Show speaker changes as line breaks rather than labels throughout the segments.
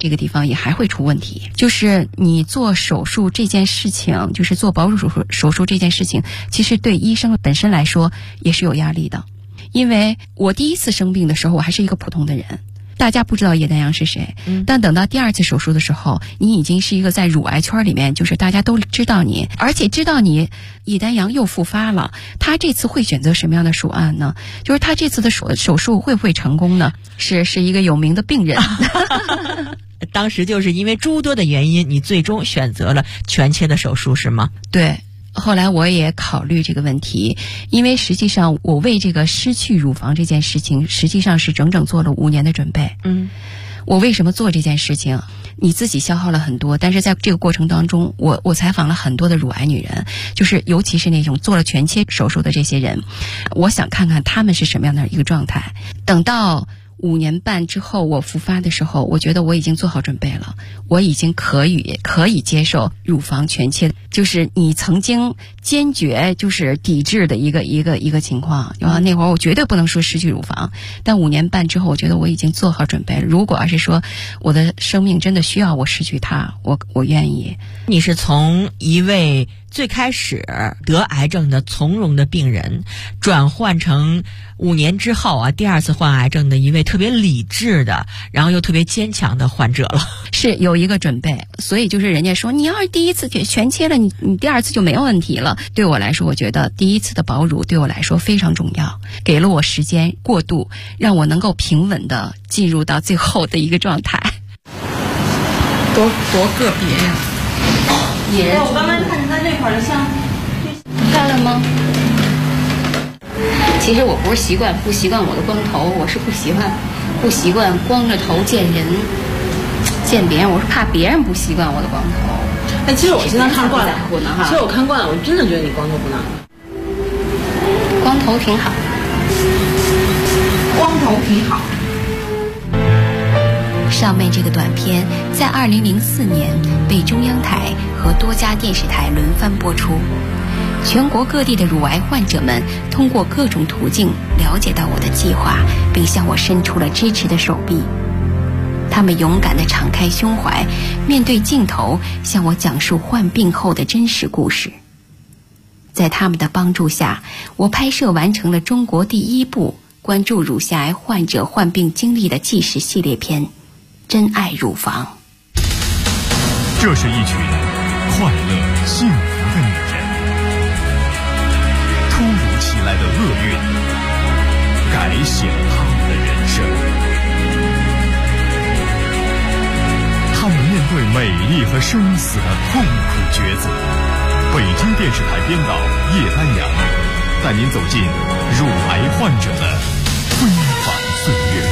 这个地方也还会出问题，就是你做手术这件事情，就是做保乳手术这件事情，其实对医生本身来说也是有压力的。因为我第一次生病的时候，我还是一个普通的人，大家不知道叶丹阳是谁，但等到第二次手术的时候，你已经是一个在乳癌圈里面，就是大家都知道你，而且知道你叶丹阳又复发了，他这次会选择什么样的手案呢？就是他这次的手术会不会成功呢？是一个有名的病人。
当时就是因为诸多的原因，你最终选择了全切的手术是吗？
对。后来我也考虑这个问题，因为实际上我为这个失去乳房这件事情，实际上是整整做了5年的准备。我为什么做这件事情？你自己消耗了很多，但是在这个过程当中，我采访了很多的乳癌女人，就是尤其是那种做了全切手术的这些人，我想看看她们是什么样的一个状态。等到5年半之后我复发的时候，我觉得我已经做好准备了，我已经可以接受乳房全切，就是你曾经坚决就是抵制的一个情况。那会儿我绝对不能说失去乳房，但5年半之后，我觉得我已经做好准备了。如果要是说我的生命真的需要我失去它，我愿意。
你是从一位最开始得癌症的从容的病人，转换成5年之后啊，第2次患癌症的一位特别理智的，然后又特别坚强的患者了。
是有一个准备，所以就是人家说，你要是第1次全切了，你第2次就没有问题了。对我来说，我觉得第1次的保乳对我来说非常重要，给了我时间过渡，让我能够平稳的进入到最后的一个状态。
多个别呀！
我刚刚看他那会儿像漂亮吗？其实我不习惯我的光头，我是不习惯光着头见别人，我是怕别人不习惯我的光头。
其实我现在看惯了，
其实
我看惯了，我真的觉得你光头不难。
光头挺好，
光头挺好。
上面这个短片在2004年被中央台和多家电视台轮番播出，全国各地的乳癌患者们通过各种途径了解到我的计划，并向我伸出了支持的手臂。他们勇敢地敞开胸怀，面对镜头向我讲述患病后的真实故事。在他们的帮助下，我拍摄完成了中国第1部关注乳腺癌患者患病经历的纪实系列片《真爱乳房》。
这是一群快乐幸福的女人，突如其来的厄运改写了她们的人生。她们面对美丽和生死的痛苦抉择。北京电视台编导叶丹阳带您走进乳癌患者的纷繁岁月。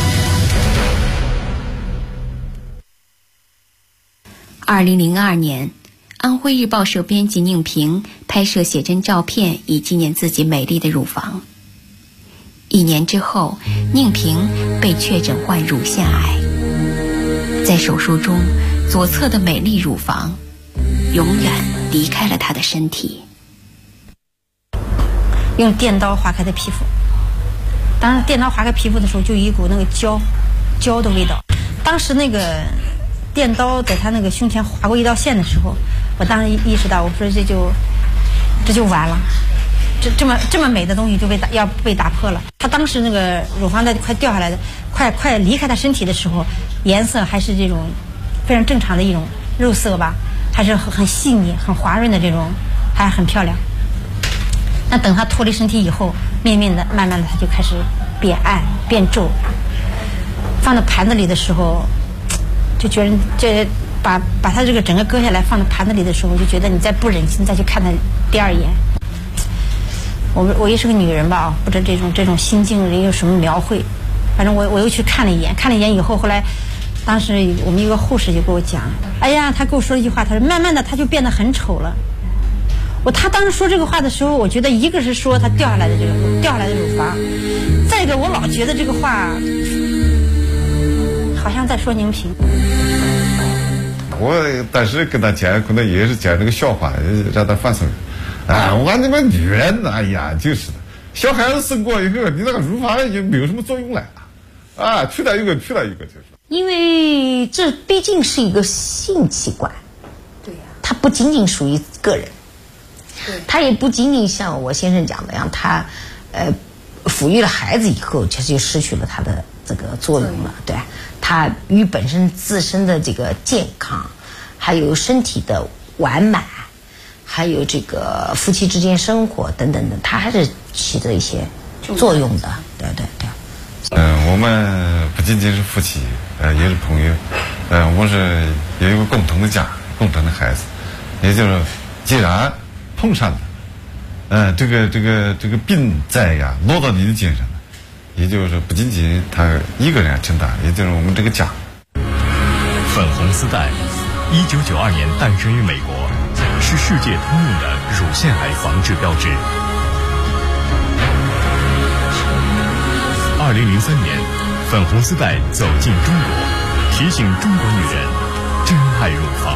2002年，安徽日报社编辑宁平拍摄写真照片，以纪念自己美丽的乳房。1年之后，宁平被确诊患乳腺癌。在手术中，左侧的美丽乳房永远离开了他的身体。
用电刀划开的皮肤，当时电刀划开皮肤的时候，就有一股那个胶的味道。当时那个电刀在他那个胸前划过一道线的时候，我当时意识到，我说这就完了，这么美的东西就要被打破了。他当时那个乳房在快掉下来的，快离开他身体的时候，颜色还是这种非常正常的一种肉色吧，还是很细腻、很滑润的这种，还很漂亮。那等他脱离身体以后，慢慢的他就开始变暗、变皱。放到盘子里的时候，就觉得这把他这个整个割下来放到盘子里的时候，就觉得你再不忍心再去看他第2眼。我也是个女人吧，不知道这种心境里有什么描绘。反正我又去看了一眼以后，后来当时我们一个护士就跟我讲，哎呀，他跟我说了一句话，他说慢慢的他就变得很丑了。他当时说这个话的时候，我觉得一个是说他掉下来的乳房，再一个我老觉得这个话好像在说宁平。
我当时跟他讲，可能也是讲这个笑话，让他放松。我你们女人，哎呀，就是的，小孩子生过以后，你那个乳房就没有什么作用了，取了一个就是。
因为这毕竟是一个性器官，
对呀，
它不仅仅属于个人，它也不仅仅像我先生讲的样，它抚育了孩子以后，其实就失去了它的这个作用了，对，它与本身自身的这个健康，还有身体的完满，还有这个夫妻之间生活等等的，它还是起着一些作用的，对。
我们不仅仅是夫妻，也是朋友，我们是有一个共同的家，共同的孩子，也就是既然碰上了，这个病灾呀落到你的肩上了，也就是不仅仅他一个人承担，也就是我们这个家。
粉红丝带，1992年诞生于美国，是世界通用的乳腺癌防治标志。2003年，粉红丝带走进中国，提醒中国女人珍爱乳房。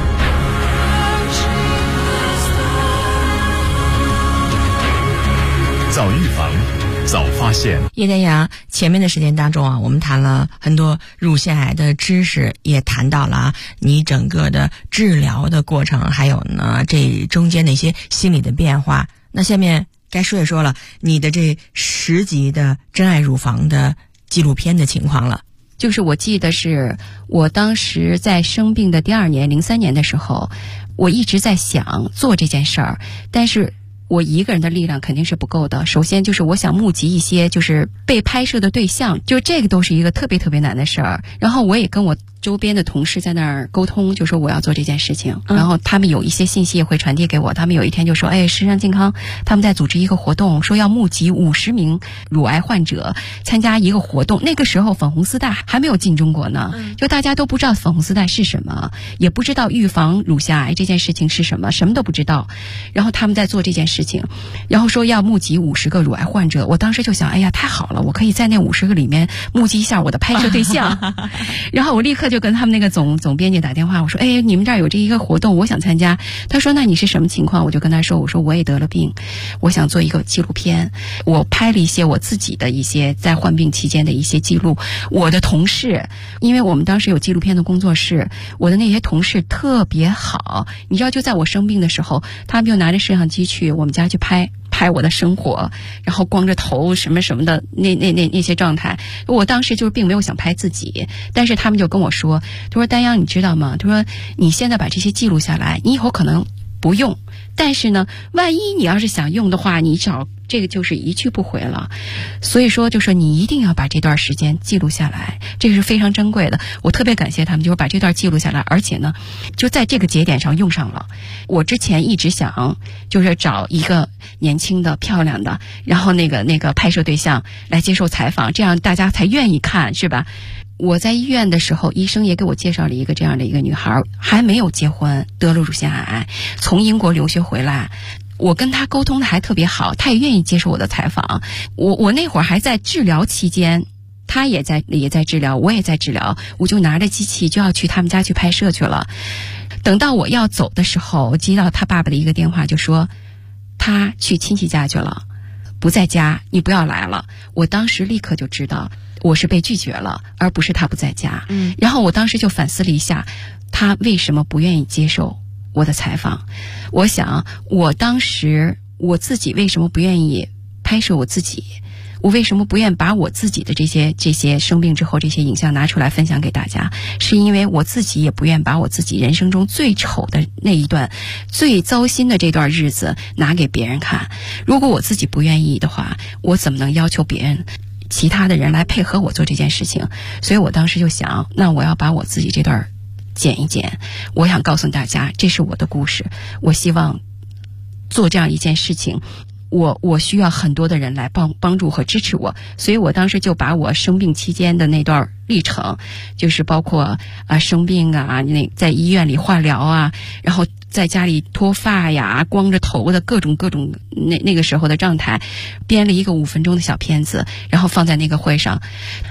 早预防，早发现。
叶丹阳，前面的时间当中啊，我们谈了很多乳腺癌的知识，也谈到了你整个的治疗的过程，还有呢这中间的一些心理的变化。那下面该说一说了你的这10集的珍爱乳房的纪录片的情况了。
就是我记得是我当时在生病的第2年03年的时候，我一直在想做这件事儿，但是我一个人的力量肯定是不够的。首先就是我想募集一些就是被拍摄的对象，就这个都是一个特别特别难的事儿。然后我也跟我周边的同事在那儿沟通，就说我要做这件事情，然后他们有一些信息也会传递给我。他们有一天就说，时尚健康他们在组织一个活动，说要募集50名乳癌患者参加一个活动。那个时候粉红丝带还没有进中国呢，就大家都不知道粉红丝带是什么，也不知道预防乳腺癌这件事情是什么，什么都不知道。然后他们在做这件事情，然后说要募集50个乳癌患者。我当时就想，哎呀太好了，我可以在那50个里面募集一下我的拍摄对象。然后我立刻就跟他们那个总编辑打电话，我说你们这儿有这一个活动，我想参加。他说那你是什么情况？我就跟他说，我说我也得了病，我想做一个纪录片。我拍了一些我自己的一些在患病期间的一些记录。我的同事，因为我们当时有纪录片的工作室，我的那些同事特别好，你知道就在我生病的时候，他们就拿着摄像机去我们家去拍我的生活，然后光着头什么什么的那些状态。我当时就是并没有想拍自己，但是他们就跟我说，他说丹央你知道吗，他说你现在把这些记录下来，你以后可能不用，但是呢万一你要是想用的话，你找这个就是一去不回了。所以说就说你一定要把这段时间记录下来，这个是非常珍贵的。我特别感谢他们，就是把这段记录下来，而且呢就在这个节点上用上了。我之前一直想就是找一个年轻的漂亮的，然后那个拍摄对象来接受采访，这样大家才愿意看，是吧？我在医院的时候，医生也给我介绍了一个这样的一个女孩，还没有结婚，得了乳腺癌，从英国留学回来。我跟她沟通的还特别好，她也愿意接受我的采访。我那会儿还在治疗期间，她也在治疗，我也在治疗，我就拿着机器就要去他们家去拍摄去了。等到我要走的时候，我接到他爸爸的一个电话，就说他去亲戚家去了，不在家，你不要来了。我当时立刻就知道我是被拒绝了，而不是他不在家。然后我当时就反思了一下，他为什么不愿意接受我的采访。我想我当时我自己为什么不愿意拍摄我自己，我为什么不愿把我自己的这些生病之后这些影像拿出来分享给大家，是因为我自己也不愿把我自己人生中最丑的那一段最糟心的这段日子拿给别人看。如果我自己不愿意的话，我怎么能要求别人其他的人来配合我做这件事情？所以我当时就想，那我要把我自己这段剪一剪，我想告诉大家这是我的故事。我希望做这样一件事情，我需要很多的人来帮助和支持我。所以我当时就把我生病期间的那段历程，就是包括生病啊，在医院里化疗啊，然后在家里脱发呀，光着头的各种那个时候的状态，编了一个5分钟的小片子，然后放在那个会上。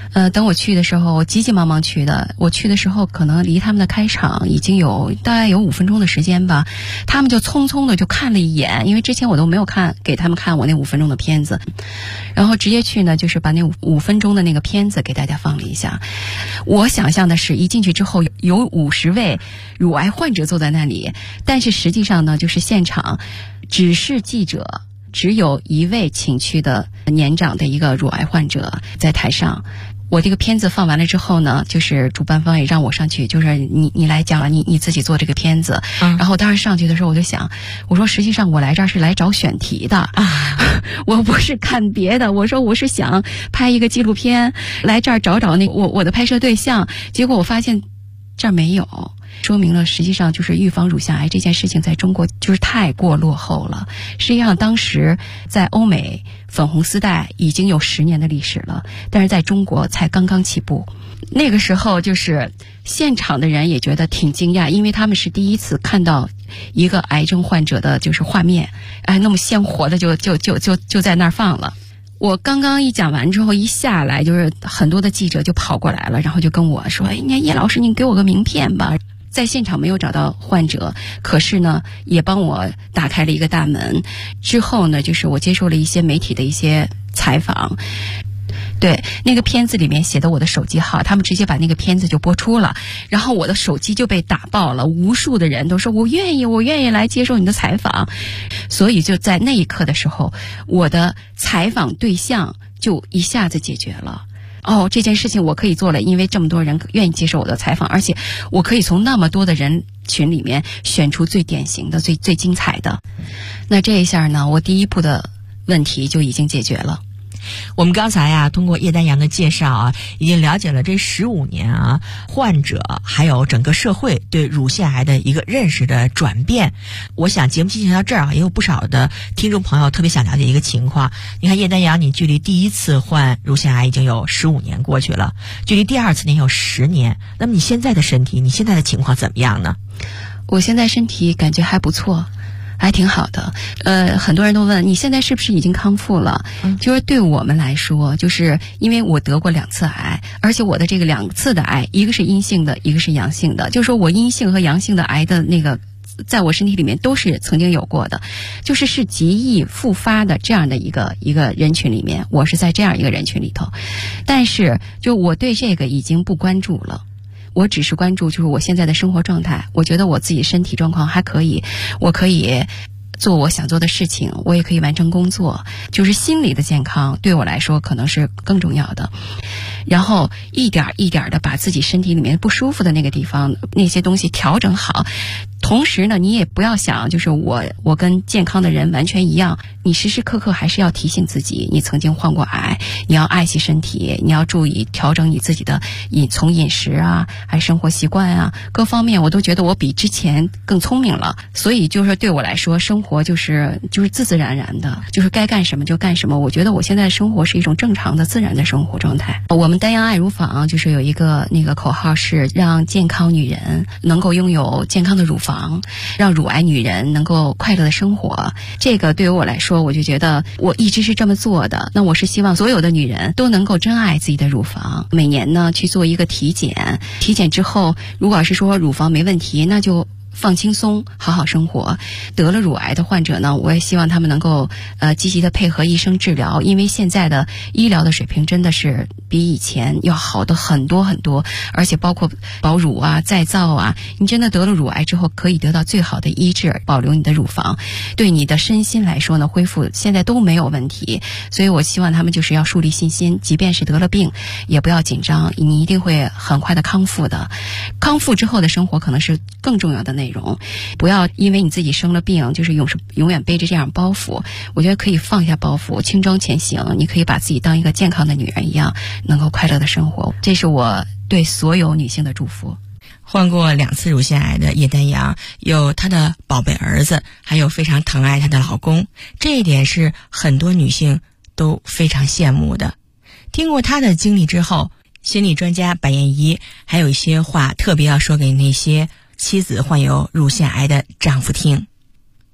等我去的时候，我急急忙忙去的。我去的时候，可能离他们的开场已经有大概有5分钟的时间吧。他们就匆匆的就看了一眼，因为之前我都没有给他们看我那5分钟的片子，然后直接去呢，就是把那5分钟的那个片子给大家放了一下。我想象的是，一进去之后有50位乳癌患者坐在那里，但是实际上呢，就是现场只是记者。只有1位请去的年长的一个乳癌患者在台上。我这个片子放完了之后呢，就是主办方也让我上去，就是你来讲了，你自己做这个片子。然后当时上去的时候，我就想，我说实际上我来这儿是来找选题的我不是看别的，我说我是想拍一个纪录片，来这儿找我的拍摄对象。结果我发现这儿没有。说明了实际上就是预防乳腺癌这件事情在中国就是太过落后了。实际上当时在欧美粉红丝带已经有10年的历史了，但是在中国才刚刚起步。那个时候就是现场的人也觉得挺惊讶，因为他们是第一次看到一个癌症患者的就是画面，那么鲜活的就在那儿放了。我刚刚一讲完之后，一下来就是很多的记者就跑过来了，然后就跟我说：“叶老师，你给我个名片吧。”在现场没有找到患者，可是呢，也帮我打开了一个大门。之后呢，就是我接受了一些媒体的一些采访。对，那个片子里面写的我的手机号，他们直接把那个片子就播出了，然后我的手机就被打爆了，无数的人都说我愿意来接受你的采访。所以就在那一刻的时候，我的采访对象就一下子解决了。这件事情我可以做了，因为这么多人愿意接受我的采访，而且我可以从那么多的人群里面选出最典型的、最精彩的。那这一下呢，我第一步的问题就已经解决了。
我们刚才通过叶丹阳的介绍已经了解了这15年患者还有整个社会对乳腺癌的一个认识的转变。我想节目进行到这儿也有不少的听众朋友特别想了解一个情况。你看叶丹阳，你距离第一次患乳腺癌已经有15年过去了，距离第2次有10年。那么你现在的身体，你现在的情况怎么样呢？
我现在身体感觉还不错。还挺好的。很多人都问你现在是不是已经康复了？就是对我们来说，就是因为我得过2次癌，而且我的这个2次的癌，一个是阴性的，一个是阳性的。就是说我阴性和阳性的癌的那个在我身体里面都是曾经有过的，是极易复发的这样的一个人群里面，我是在这样一个人群里头。但是就我对这个已经不关注了。我只是关注就是我现在的生活状态，我觉得我自己身体状况还可以，我可以做我想做的事情，我也可以完成工作，就是心理的健康对我来说可能是更重要的。然后一点一点的把自己身体里面不舒服的那个地方那些东西调整好。同时呢，你也不要想就是我跟健康的人完全一样，你时时刻刻还是要提醒自己，你曾经患过癌，你要爱惜身体，你要注意调整你自己的从饮食还生活习惯各方面，我都觉得我比之前更聪明了。所以就是对我来说，生活就是自自然然的，就是该干什么就干什么。我觉得我现在的生活是一种正常的自然的生活状态。我们丹阳爱乳坊就是有一个那个口号是让健康女人能够拥有健康的乳房，让乳癌女人能够快乐的生活。这个对于我来说，我就觉得我一直是这么做的。那我是希望所有的女人都能够珍爱自己的乳房，每年呢去做一个体检，体检之后如果是说乳房没问题，那就放轻松，好好生活。得了乳癌的患者呢，我也希望他们能够积极的配合医生治疗，因为现在的医疗的水平真的是比以前要好的很多很多，而且包括保乳再造你真的得了乳癌之后可以得到最好的医治，保留你的乳房，对你的身心来说呢，恢复现在都没有问题。所以我希望他们就是要树立信心，即便是得了病也不要紧张，你一定会很快的康复的。康复之后的生活可能是更重要的内容，不要因为你自己生了病就是永远背着这样包袱。我觉得可以放下包袱，轻装前行，你可以把自己当一个健康的女人一样，能够快乐的生活。这是我对所有女性的祝福。
患过2次乳腺癌的叶丹阳，有她的宝贝儿子，还有非常疼爱她的老公，这一点是很多女性都非常羡慕的。听过她的经历之后，心理专家白燕一还有一些话特别要说给那些妻子患有乳腺癌的丈夫听。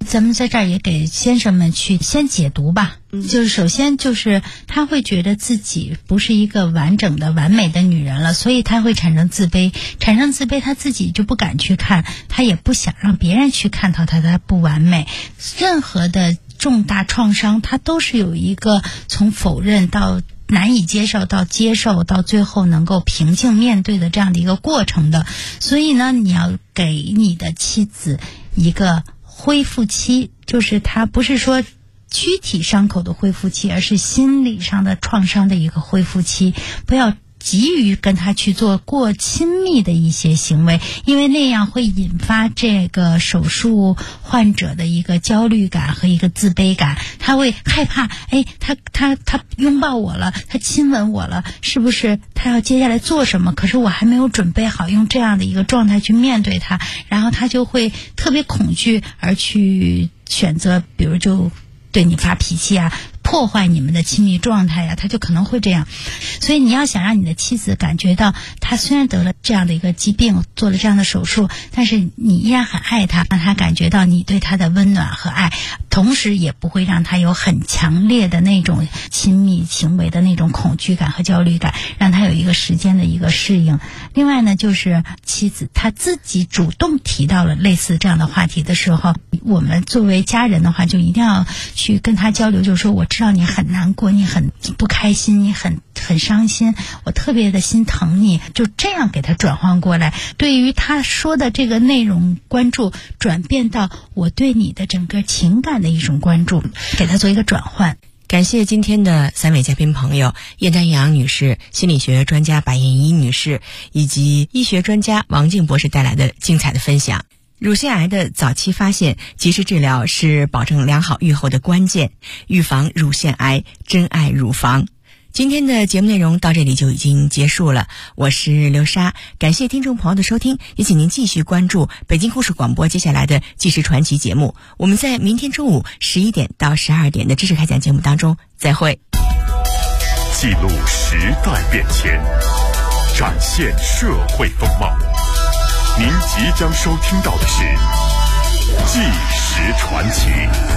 咱们在这儿也给先生们去先解读吧。就是首先就是他会觉得自己不是一个完整的完美的女人了，所以他会产生自卑，他自己就不敢去看，他也不想让别人去看到他的不完美。任何的重大创伤，它都是有一个从否认到难以接受到接受到最后能够平静面对的这样的一个过程的。所以呢，你要给你的妻子一个恢复期，就是他不是说躯体伤口的恢复期，而是心理上的创伤的一个恢复期。不要急于跟他去做过亲密的一些行为，因为那样会引发这个手术患者的一个焦虑感和一个自卑感。他会害怕，他拥抱我了，他亲吻我了，是不是他要接下来做什么？可是我还没有准备好用这样的一个状态去面对他，然后他就会特别恐惧而去选择，比如就对你发脾气啊，破坏你们的亲密状态呀，他就可能会这样。所以你要想让你的妻子感觉到，他虽然得了这样的一个疾病，做了这样的手术，但是你依然很爱他，让他感觉到你对他的温暖和爱，同时也不会让他有很强烈的那种亲密行为的那种恐惧感和焦虑感，让他有一个时间的一个适应。另外呢，就是妻子她自己主动提到了类似这样的话题的时候，我们作为家人的话，就一定要去跟他交流，就是说我知道你很难过，你很不开心，你很伤心，我特别的心疼你，就这样给他转换过来。对于他说的这个内容关注，转变到我对你的整个情感的一种关注，给他做一个转换。
感谢今天的3位嘉宾朋友，叶丹阳女士、心理学专家白燕一女士以及医学专家王静博士带来的精彩的分享。乳腺癌的早期发现、及时治疗是保证良好预后的关键，预防乳腺癌，珍爱乳房。今天的节目内容到这里就已经结束了，我是刘莎，感谢听众朋友的收听，也请您继续关注北京故事广播接下来的纪实传奇节目。我们在明天中午11点到12点的知识开讲节目当中再会。
记录时代变迁，展现社会风貌。您即将收听到的是纪实传奇。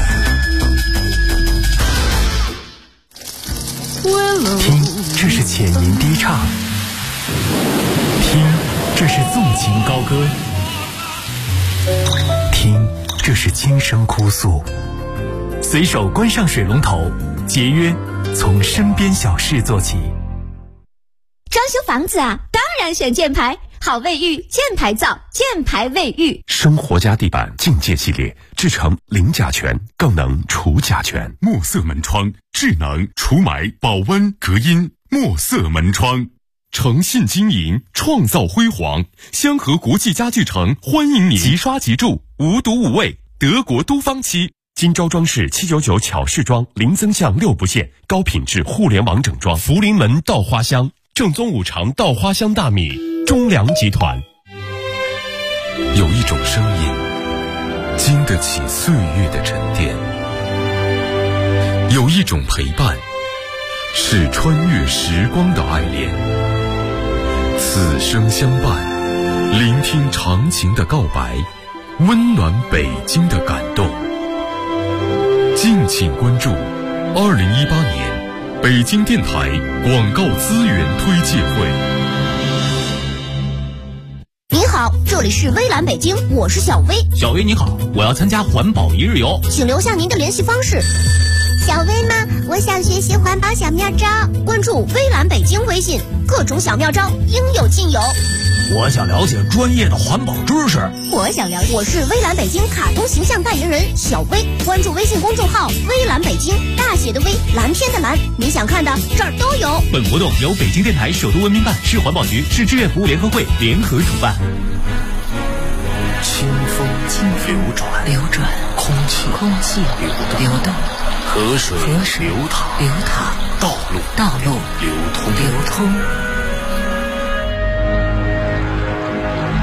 听，这是浅吟低唱；听，这是纵情高歌；听，这是轻声哭诉。随手关上水龙头，节约从身边小事做起。
装修房子啊，当然选建牌，好卫浴，建牌造，建牌卫浴。
生活家地板境界系列，制成零甲醛，更能除甲醛。
墨色门窗，智能除霾、保温、隔音。墨色门窗，诚信经营，创造辉煌。香河国际家具城欢迎您，即刷即住，无毒无味，德国都方漆。金招装饰799巧饰装，零增项6不限，高品质互联网整装。福临门稻花香，正宗五常稻花香大米，中粮集团。
有一种声音，经得起岁月的沉淀；有一种陪伴，是穿越时光的爱恋。此生相伴，聆听长情的告白，温暖北京的感动。敬请关注2018年北京电台广告资源推介会。
您好，这里是微蓝北京，我是小薇。
小薇你好，我要参加环保一日游，
请留下您的联系方式。
小薇吗？我想学习环保小妙招，
关注微蓝北京微信，各种小妙招应有尽有。
我想了解专业的环保知识，
我是微蓝北京卡通形象代言人小薇，关注微信公众号微蓝北京，大写的微，蓝天的蓝，你想看的这儿都有。
本活动由北京电台首都文明办、市环保局、市志愿服务联合会联合主办。
清风流转，空气流动，河水流淌，道路流通。